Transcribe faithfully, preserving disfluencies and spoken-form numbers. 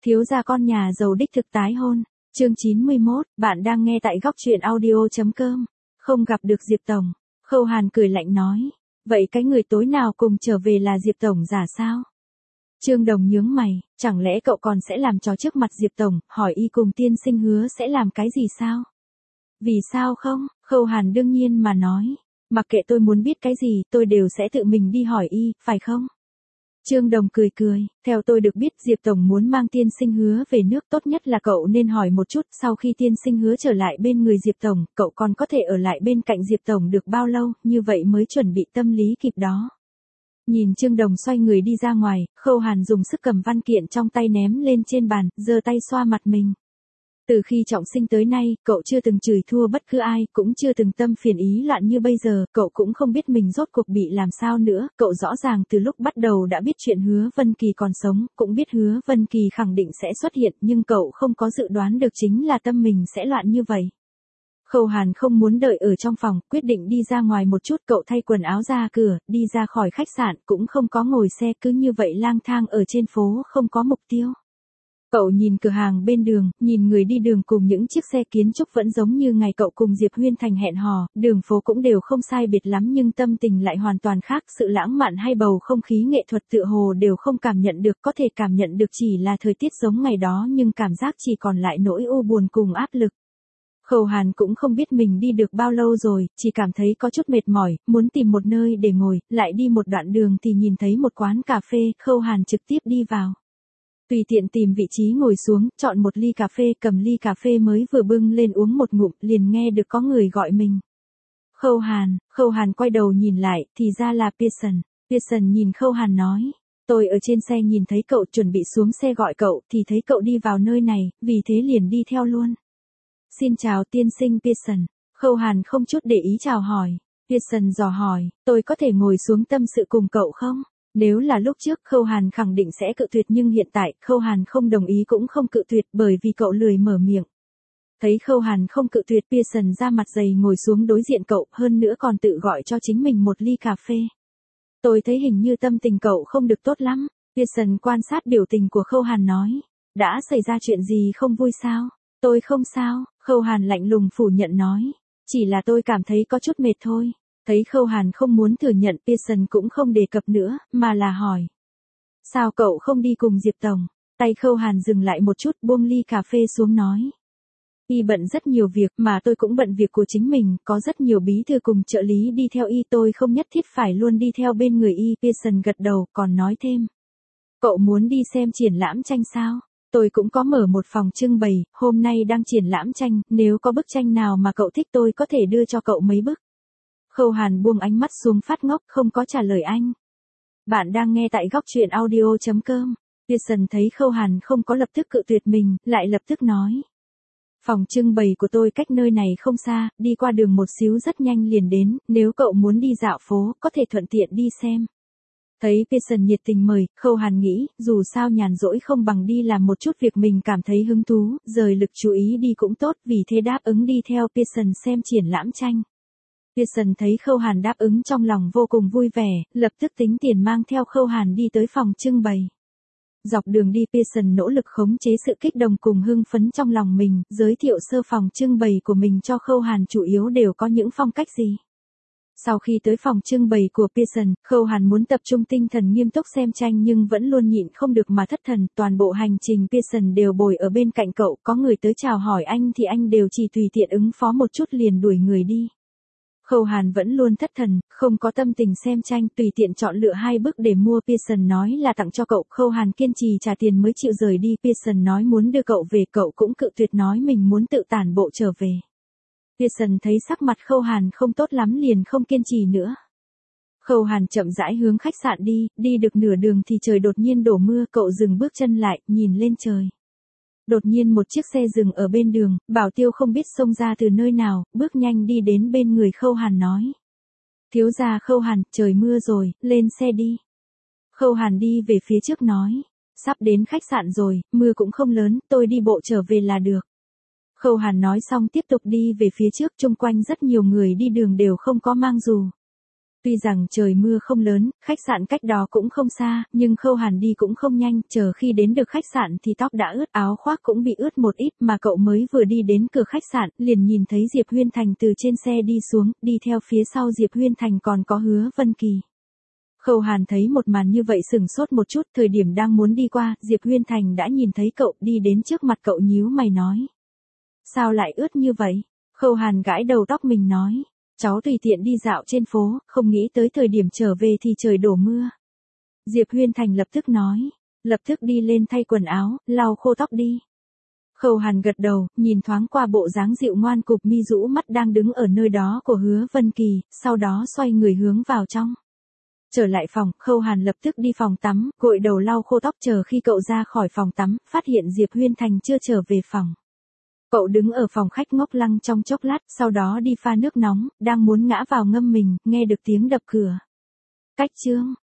Thiếu gia con nhà giàu đích thực tái hôn. Chương chín mươi mốt, bạn đang nghe tại góc truyện audio chấm com. Không gặp được Diệp Tổng. Khâu Hàn cười lạnh nói. Vậy cái người tối nào cùng trở về là Diệp Tổng giả sao? Trương Đồng nhướng mày, chẳng lẽ cậu còn sẽ làm trò trước mặt Diệp Tổng, hỏi y cùng tiên sinh hứa sẽ làm cái gì sao? Vì sao không? Khâu Hàn đương nhiên mà nói. Mặc kệ tôi muốn biết cái gì, tôi đều sẽ tự mình đi hỏi y, phải không? Trương Đồng cười cười, theo tôi được biết Diệp Tổng muốn mang tiên sinh hứa về nước, tốt nhất là cậu nên hỏi một chút sau khi tiên sinh hứa trở lại bên người Diệp Tổng, cậu còn có thể ở lại bên cạnh Diệp Tổng được bao lâu, như vậy mới chuẩn bị tâm lý kịp đó. Nhìn Trương Đồng xoay người đi ra ngoài, Khâu Hàn dùng sức cầm văn kiện trong tay ném lên trên bàn, giơ tay xoa mặt mình. Từ khi trọng sinh tới nay, cậu chưa từng chửi thua bất cứ ai, cũng chưa từng tâm phiền ý loạn như bây giờ, cậu cũng không biết mình rốt cuộc bị làm sao nữa, cậu rõ ràng từ lúc bắt đầu đã biết chuyện Hứa Vân Kỳ còn sống, cũng biết Hứa Vân Kỳ khẳng định sẽ xuất hiện, nhưng cậu không có dự đoán được chính là tâm mình sẽ loạn như vậy. Khâu Hàn không muốn đợi ở trong phòng, quyết định đi ra ngoài một chút, cậu thay quần áo ra cửa, đi ra khỏi khách sạn, cũng không có ngồi xe, cứ như vậy lang thang ở trên phố không có mục tiêu. Cậu nhìn cửa hàng bên đường, nhìn người đi đường cùng những chiếc xe kiến trúc vẫn giống như ngày cậu cùng Diệp Huyên Thành hẹn hò, đường phố cũng đều không sai biệt lắm nhưng tâm tình lại hoàn toàn khác, sự lãng mạn hay bầu không khí nghệ thuật tựa hồ đều không cảm nhận được, có thể cảm nhận được chỉ là thời tiết giống ngày đó nhưng cảm giác chỉ còn lại nỗi u buồn cùng áp lực. Khâu Hàn cũng không biết mình đi được bao lâu rồi, chỉ cảm thấy có chút mệt mỏi, muốn tìm một nơi để ngồi, lại đi một đoạn đường thì nhìn thấy một quán cà phê, Khâu Hàn trực tiếp đi vào. Tùy tiện tìm vị trí ngồi xuống, chọn một ly cà phê, cầm ly cà phê mới vừa bưng lên uống một ngụm, liền nghe được có người gọi mình. Khâu Hàn, Khâu Hàn quay đầu nhìn lại, thì ra là Pearson. Pearson nhìn Khâu Hàn nói. Tôi ở trên xe nhìn thấy cậu chuẩn bị xuống xe gọi cậu, thì thấy cậu đi vào nơi này, vì thế liền đi theo luôn. Xin chào tiên sinh Pearson. Khâu Hàn không chút để ý chào hỏi. Pearson dò hỏi, tôi có thể ngồi xuống tâm sự cùng cậu không? Nếu là lúc trước Khâu Hàn khẳng định sẽ cự tuyệt nhưng hiện tại Khâu Hàn không đồng ý cũng không cự tuyệt bởi vì cậu lười mở miệng. Thấy Khâu Hàn không cự tuyệt, Pearson ra mặt dày ngồi xuống đối diện cậu, hơn nữa còn tự gọi cho chính mình một ly cà phê. Tôi thấy hình như tâm tình cậu không được tốt lắm. Pearson quan sát biểu tình của Khâu Hàn nói. Đã xảy ra chuyện gì không vui sao? Tôi không sao, Khâu Hàn lạnh lùng phủ nhận nói. Chỉ là tôi cảm thấy có chút mệt thôi. Thấy Khâu Hàn không muốn thừa nhận, Pearson cũng không đề cập nữa, mà là hỏi. Sao cậu không đi cùng Diệp Tổng? Tay Khâu Hàn dừng lại một chút, buông ly cà phê xuống nói. Y bận rất nhiều việc, mà tôi cũng bận việc của chính mình, có rất nhiều bí thư cùng trợ lý đi theo y, tôi không nhất thiết phải luôn đi theo bên người y. Pearson gật đầu, còn nói thêm. Cậu muốn đi xem triển lãm tranh sao? Tôi cũng có mở một phòng trưng bày, hôm nay đang triển lãm tranh, nếu có bức tranh nào mà cậu thích tôi có thể đưa cho cậu mấy bức. Khâu Hàn buông ánh mắt xuống phát ngốc, không có trả lời anh. Bạn đang nghe tại góc truyện audio chấm com. Pearson thấy Khâu Hàn không có lập tức cự tuyệt mình, lại lập tức nói. Phòng trưng bày của tôi cách nơi này không xa, đi qua đường một xíu rất nhanh liền đến, nếu cậu muốn đi dạo phố, có thể thuận tiện đi xem. Thấy Pearson nhiệt tình mời, Khâu Hàn nghĩ, dù sao nhàn rỗi không bằng đi làm một chút việc mình cảm thấy hứng thú, rời lực chú ý đi cũng tốt, vì thế đáp ứng đi theo Pearson xem triển lãm tranh. Pearson thấy Khâu Hàn đáp ứng trong lòng vô cùng vui vẻ, lập tức tính tiền mang theo Khâu Hàn đi tới phòng trưng bày. Dọc đường đi Pearson nỗ lực khống chế sự kích động cùng hưng phấn trong lòng mình, giới thiệu sơ phòng trưng bày của mình cho Khâu Hàn chủ yếu đều có những phong cách gì. Sau khi tới phòng trưng bày của Pearson, Khâu Hàn muốn tập trung tinh thần nghiêm túc xem tranh nhưng vẫn luôn nhịn không được mà thất thần, toàn bộ hành trình Pearson đều bồi ở bên cạnh cậu, có người tới chào hỏi anh thì anh đều chỉ tùy tiện ứng phó một chút liền đuổi người đi. Khâu Hàn vẫn luôn thất thần, không có tâm tình xem tranh, tùy tiện chọn lựa hai bức để mua. Pearson nói là tặng cho cậu, Khâu Hàn kiên trì trả tiền mới chịu rời đi. Pearson nói muốn đưa cậu về, cậu cũng cự tuyệt nói mình muốn tự tản bộ trở về. Pearson thấy sắc mặt Khâu Hàn không tốt lắm liền không kiên trì nữa. Khâu Hàn chậm rãi hướng khách sạn đi, đi được nửa đường thì trời đột nhiên đổ mưa, cậu dừng bước chân lại, nhìn lên trời. Đột nhiên một chiếc xe dừng ở bên đường, Bảo Tiêu không biết xông ra từ nơi nào, bước nhanh đi đến bên người Khâu Hàn nói. Thiếu gia Khâu Hàn, trời mưa rồi, lên xe đi. Khâu Hàn đi về phía trước nói. Sắp đến khách sạn rồi, mưa cũng không lớn, tôi đi bộ trở về là được. Khâu Hàn nói xong tiếp tục đi về phía trước, chung quanh rất nhiều người đi đường đều không có mang dù. Tuy rằng trời mưa không lớn, khách sạn cách đó cũng không xa, nhưng Khâu Hàn đi cũng không nhanh, chờ khi đến được khách sạn thì tóc đã ướt, áo khoác cũng bị ướt một ít, mà cậu mới vừa đi đến cửa khách sạn, liền nhìn thấy Diệp Huyên Thành từ trên xe đi xuống, đi theo phía sau Diệp Huyên Thành còn có Hứa Vân Kỳ. Khâu Hàn thấy một màn như vậy sửng sốt một chút, thời điểm đang muốn đi qua, Diệp Huyên Thành đã nhìn thấy cậu, đi đến trước mặt cậu nhíu mày nói. Sao lại ướt như vậy? Khâu Hàn gãi đầu tóc mình nói. Cháu tùy tiện đi dạo trên phố, không nghĩ tới thời điểm trở về thì trời đổ mưa. Diệp Huyên Thành lập tức nói. Lập tức đi lên thay quần áo, lau khô tóc đi. Khâu Hàn gật đầu, nhìn thoáng qua bộ dáng dịu ngoan cục mi rũ mắt đang đứng ở nơi đó của Hứa Vân Kỳ, sau đó xoay người hướng vào trong. Trở lại phòng, Khâu Hàn lập tức đi phòng tắm, gội đầu lau khô tóc chờ khi cậu ra khỏi phòng tắm, phát hiện Diệp Huyên Thành chưa trở về phòng. Cậu đứng ở phòng khách ngốc lăng trong chốc lát, sau đó đi pha nước nóng, đang muốn ngã vào ngâm mình, nghe được tiếng đập cửa. Cách chương